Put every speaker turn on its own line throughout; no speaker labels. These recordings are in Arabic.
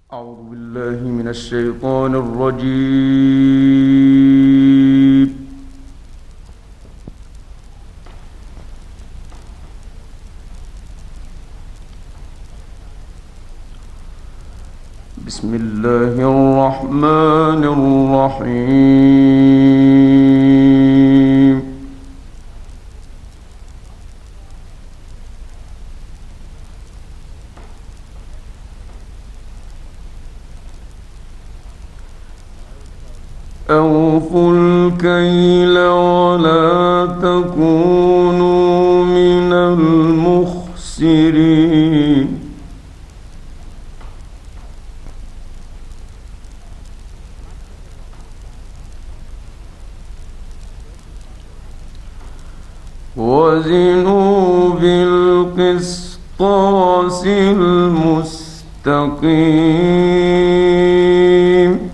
أعوذ بالله من الشيطان الرجيم. بسم الله الرحمن الرحيم. أوفوا الكيل ولا تكونوا من المخسرين. وزنوا بالقسطاس المستقيم.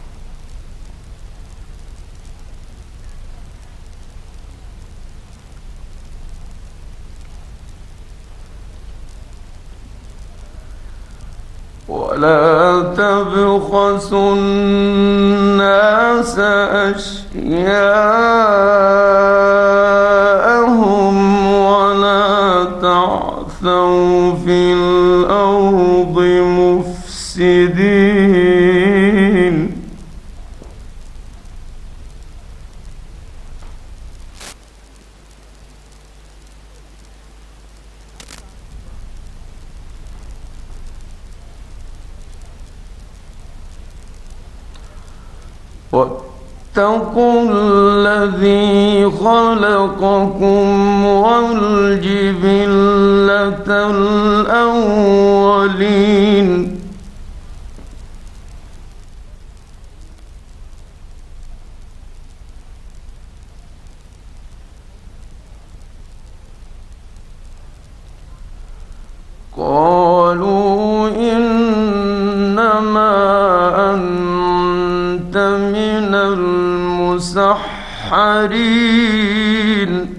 ولا تبخسوا الناس أشياءهم ولا تعثوا في الأرض مفسدين. واتقوا الذي خلقكم والجبلة الأولين. قالوا إنما أنت من المسحرين.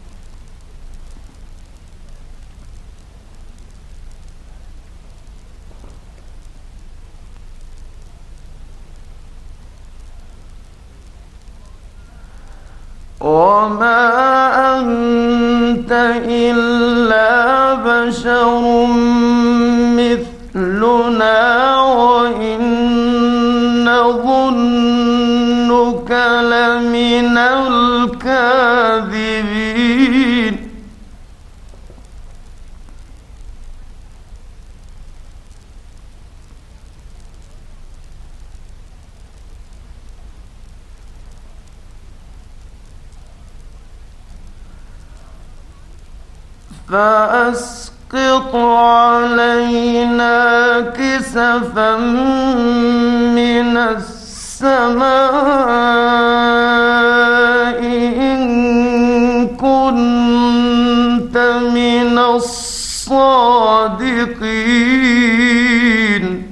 وما أنت إلا بشر مثلنا وإن نظنك لمن الكاذبين. فأسقط علينا كسفا من السماء إن كنت من الصادقين.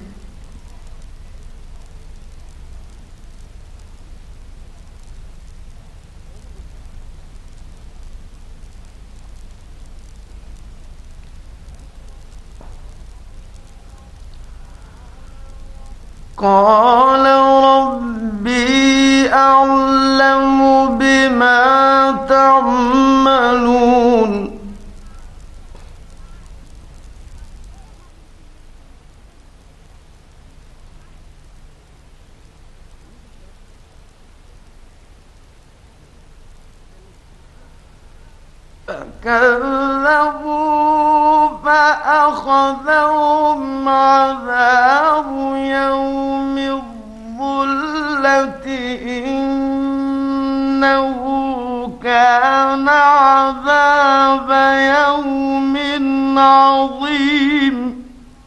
قال ربي أعلم بما تعملون. فكذبوا فأخذهم عذاب يوم الظلة إنه كان عذاب يوم عظيم.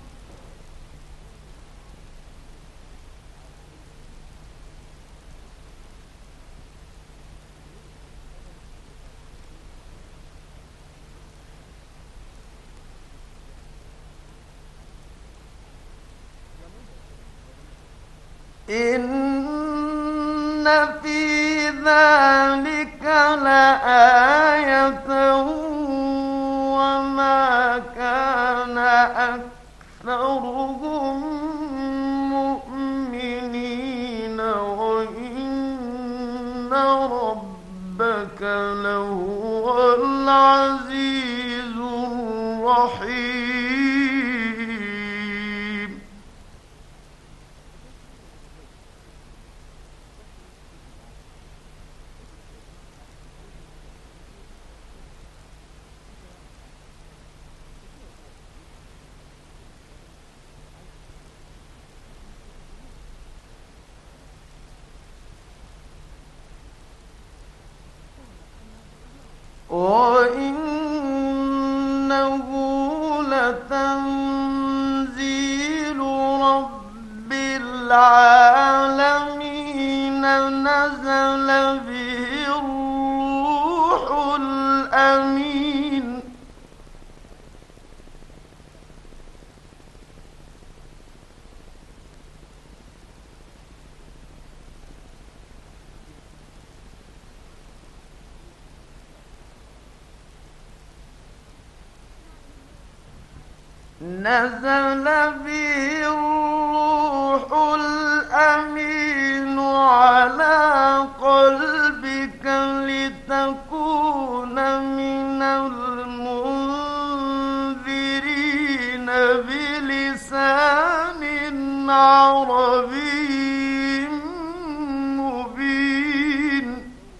إن في ذلك لآية وما كان أكثرهم العالمين نزل به الروح الأمين نزل به الروح الأمين على قلبك لتكون من المنذرين بلسان عربي مبين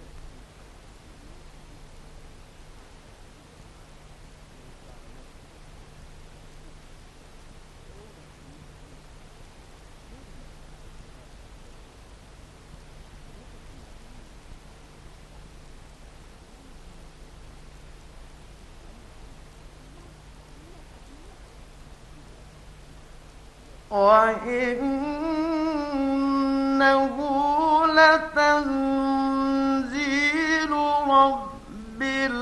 وإنه لتنزيل رب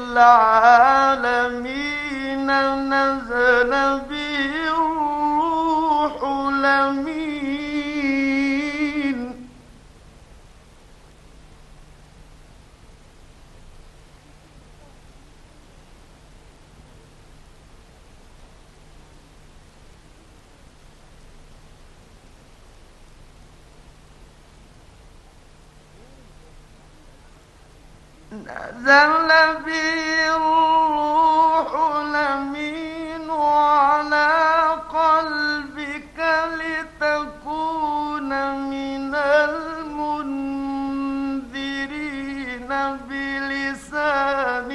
العالمين نزل به الروح الأمين نزل به الروح الأمين على قلبك لتكون من المنذرين بلسان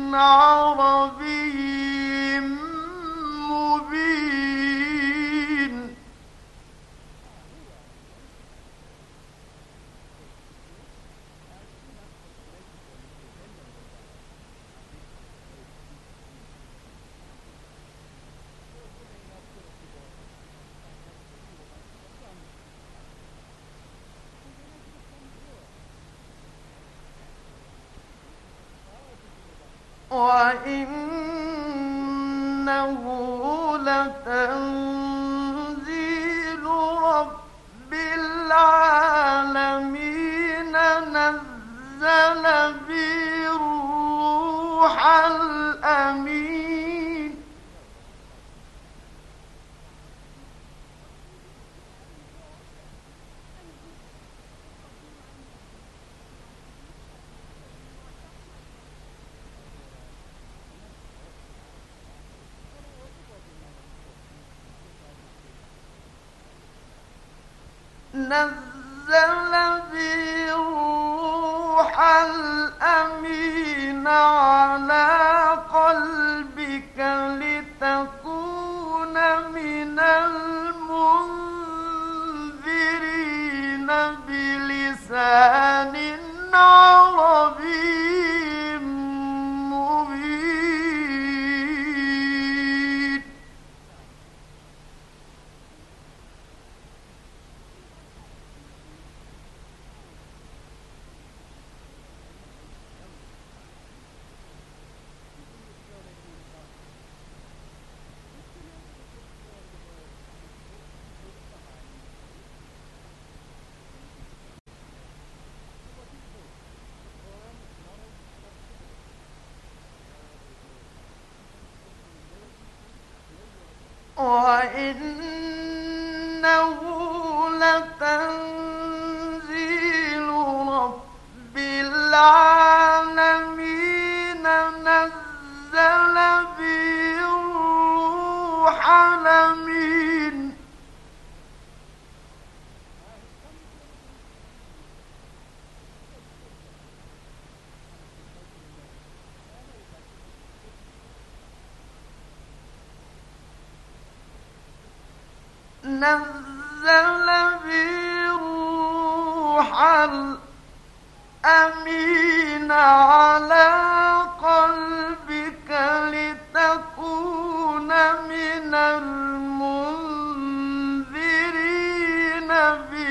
عربي مبين وإنه لتنزيل رب العالمين نزل به الروح الأمين نزل به الروح الأمين على قلبك لتكون من المنذرين بلسان عربي مبين وإنه لتنزيل رب العالمين نزل به الروح الأمين نزل به الروح الأمين على قلبك لتكون من المنذرين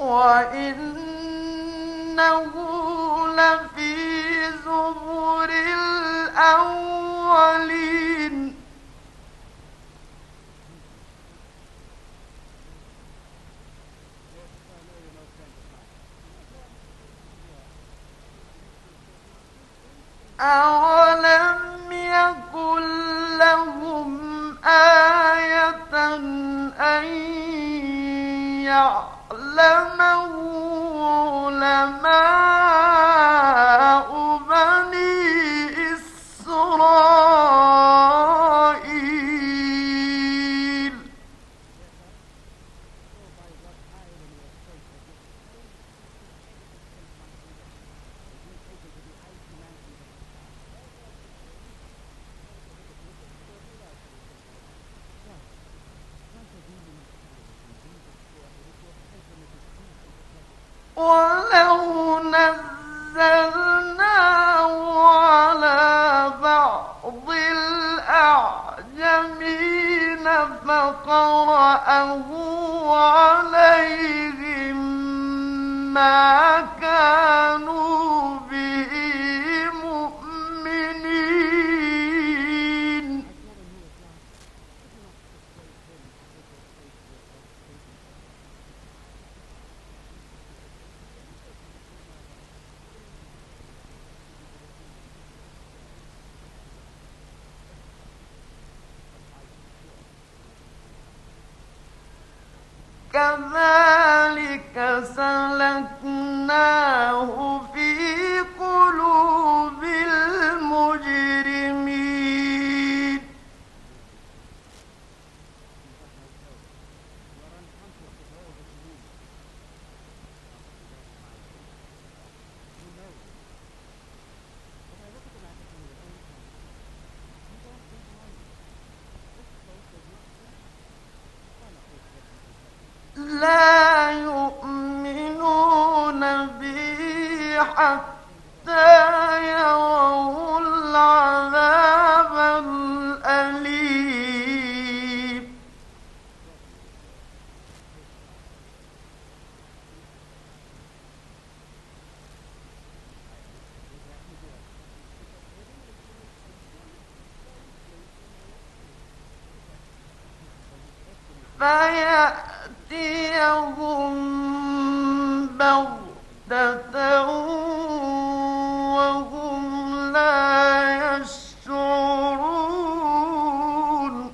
وإنه لفي زبر الأولين أولم يكن لهم آية أن يعلمه علماء بني إسرائيل ولو نزلناه على بعض الأعجمين فقرأه عليهم ما كانوا به مؤمنين كذلك سلكناه في قلوب المجرمين لا يؤمنون به حتى يروا العذاب الأليم فيأتيهم بغتة وهم لا يشعرون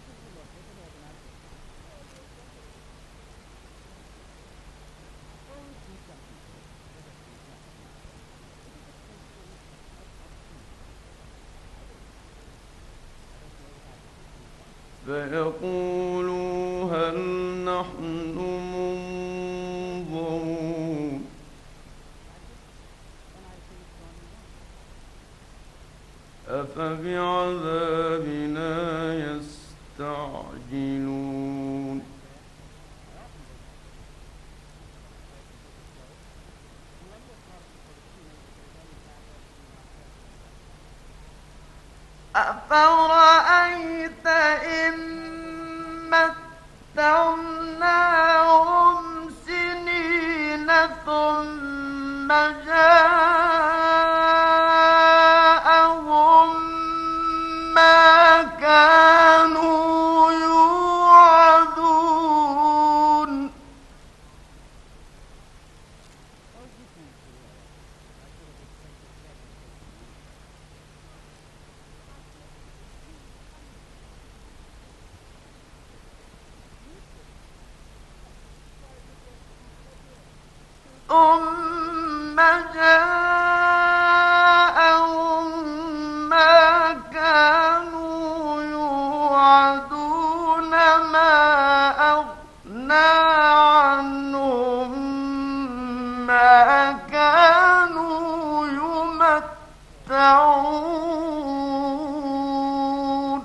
فيقولوا هل نحن منظرون أفبعذابنا يستعجلون أفرأيت إن متعناهم سنين ثم جاءهم ما كانوا يوعدون ثم جاءهم ما كانوا يوعدون ما أغنى عنهم ما كانوا يمتعون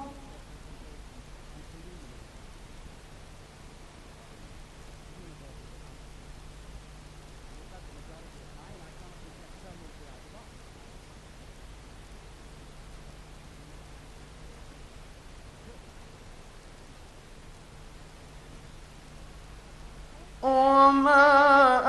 وما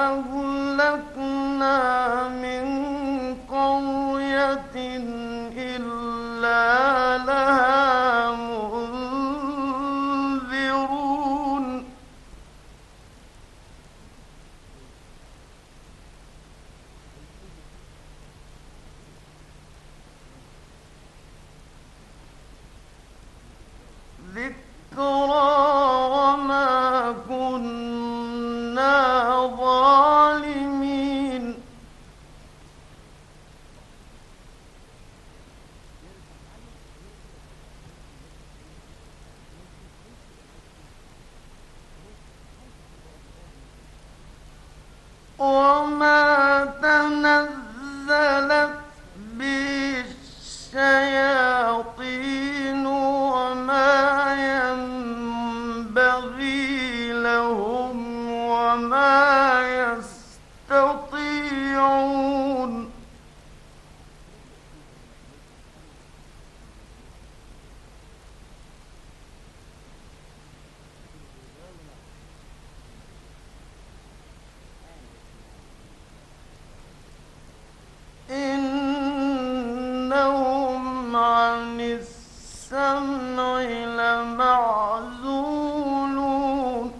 وما تنزلت به الشياطين وما ينبغي لهم وما يستطيعون إنهم عن السمع لمعزولون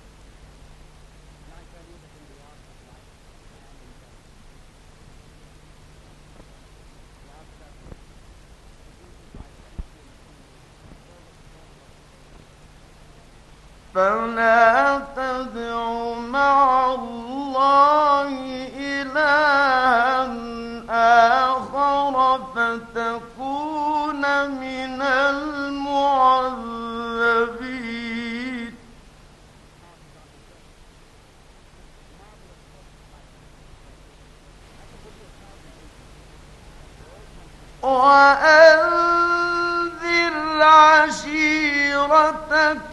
فلا تدع مع الله إلها آخر فتكون من المعذبين وأنذر عشيرتك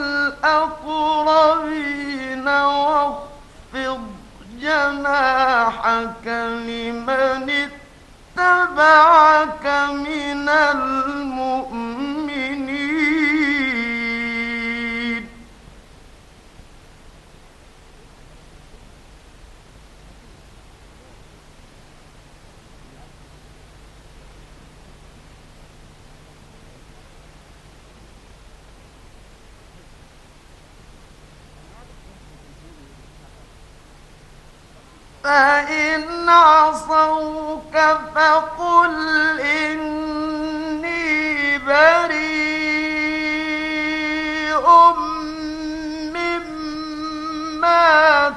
الأقربين واخفض جناحك لمن اتبعك من المؤمنين فإن عصوك فقل إني بريء مما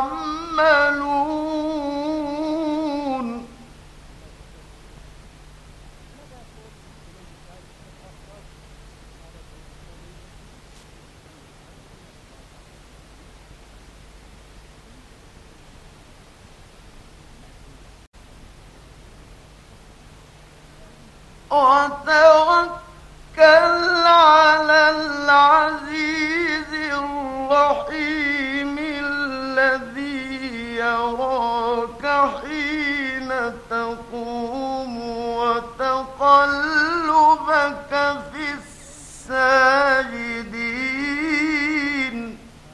تعملون وتوكل على العزيز الرحيم الذي يراك حين تقوم وتقلبك في الساجدين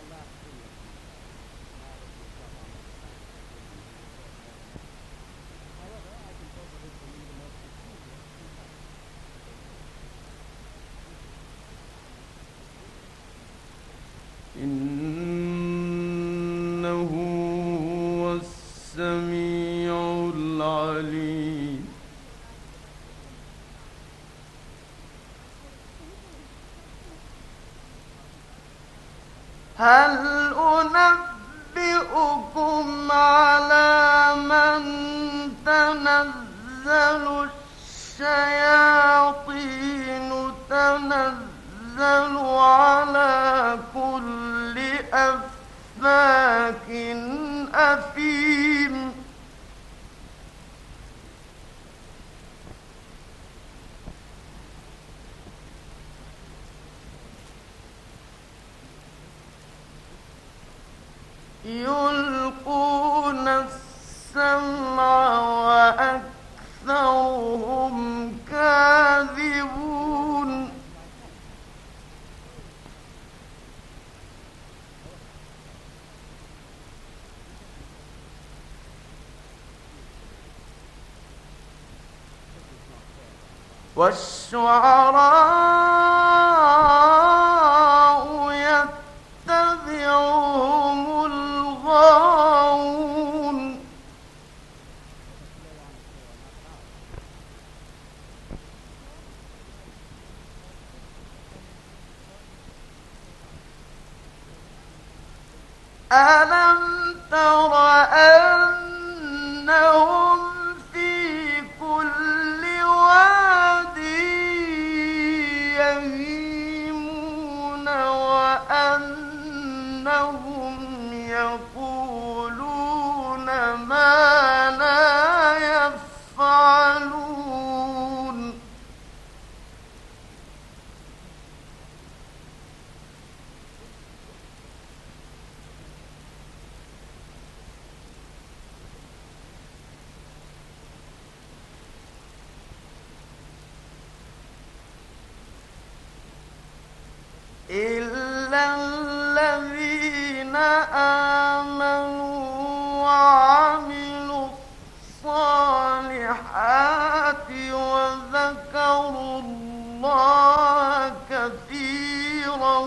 إنه هو السميع العليم هل أنبئكم على من تنزل الشياطين تنزل على كل أفاك أثيم يلقون السمع وأكثرهم كاذبون والشعراء يتبعهم الغاوون ألم تر أنهم في كل واد يهيمون وأنهم يقولون إلا الذين آمنوا وعملوا الصالحات وذكروا الله كثيرا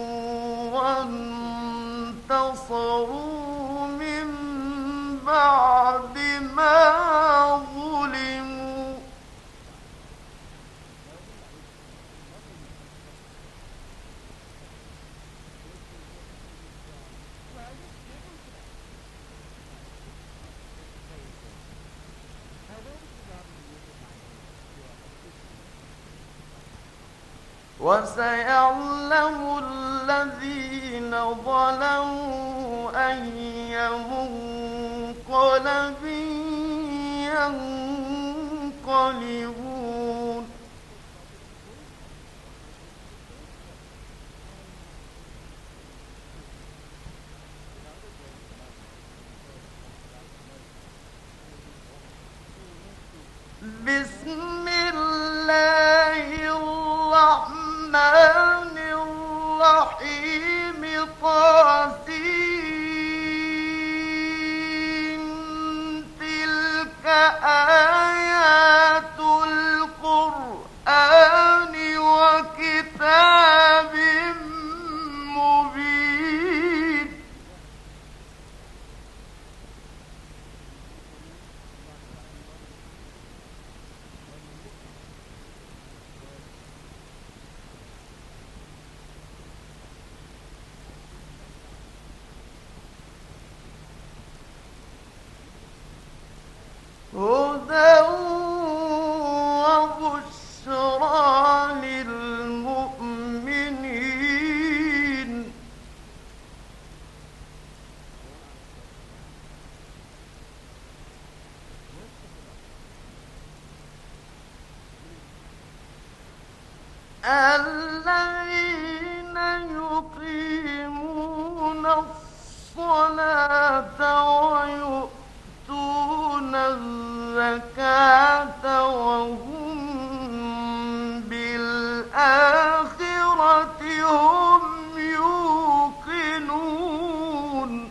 وانتصروا من بعد ما ظلموا وسيعلم الذين ظلموا أي منقلب ينقلبون بسم الله الرحمن الرحيم طاسين تلك آيات القرآن وكتاب مبين هدى وبشرى للمؤمنين الذين يقيمون الصلاة ويؤتون الزكاة وهم بالآخرة هم يوقنون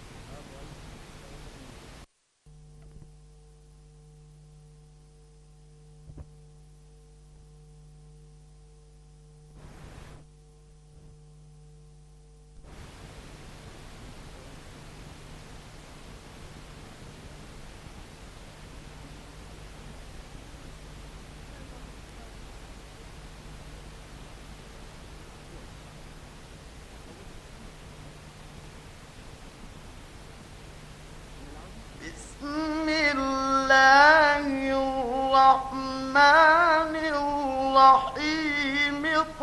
بسم الله الرحمن الرحيم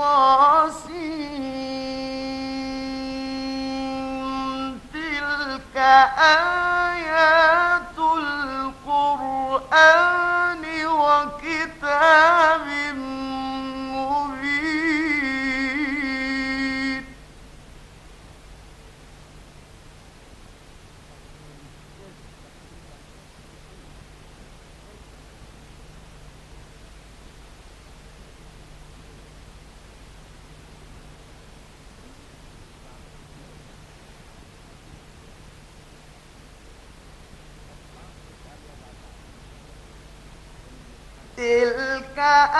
طاسين تلك آيات القرآن وكتاب مبين تلك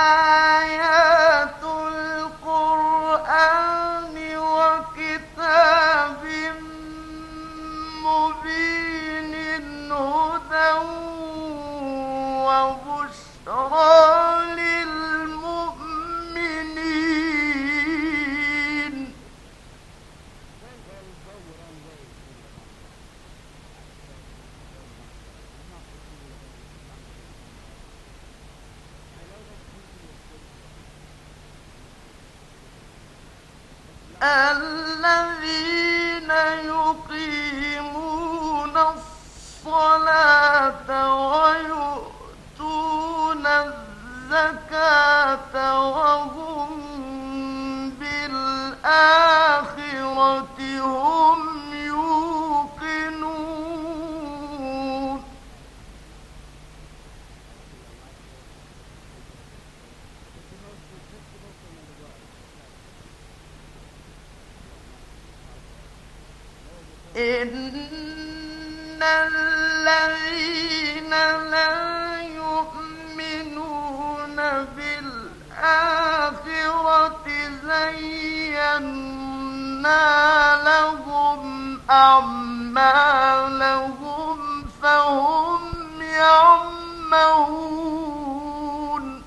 آيات القرآن وكتاب مبين هدى وبشرى للمؤمنين الذين يقيمون الصلاة ويؤتون الزكاة وهم بالآخرة هم يوقنون إن الذين لا يؤمنون بالآخرة زينا لهم أعمالهم فهم يعمهون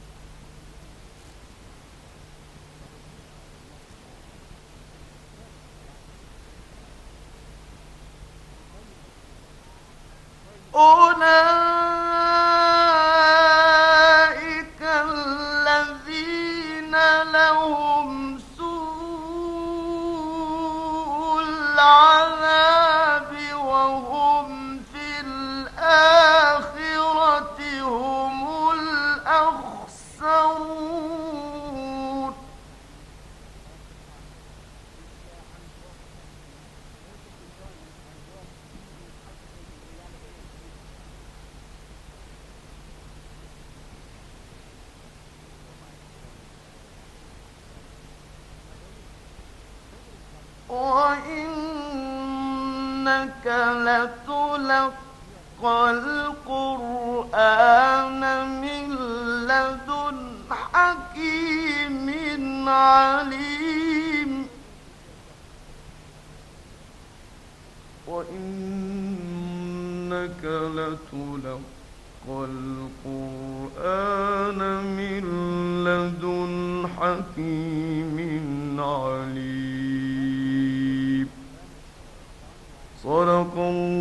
أولئك الذين لهم سوء العذاب وهم في الآخرة هم الأخسرون وإنك لتلقى القرآن من لدن حكيم عليم وإنك لتلقى القرآن من لدن حكيم عليم صدق الله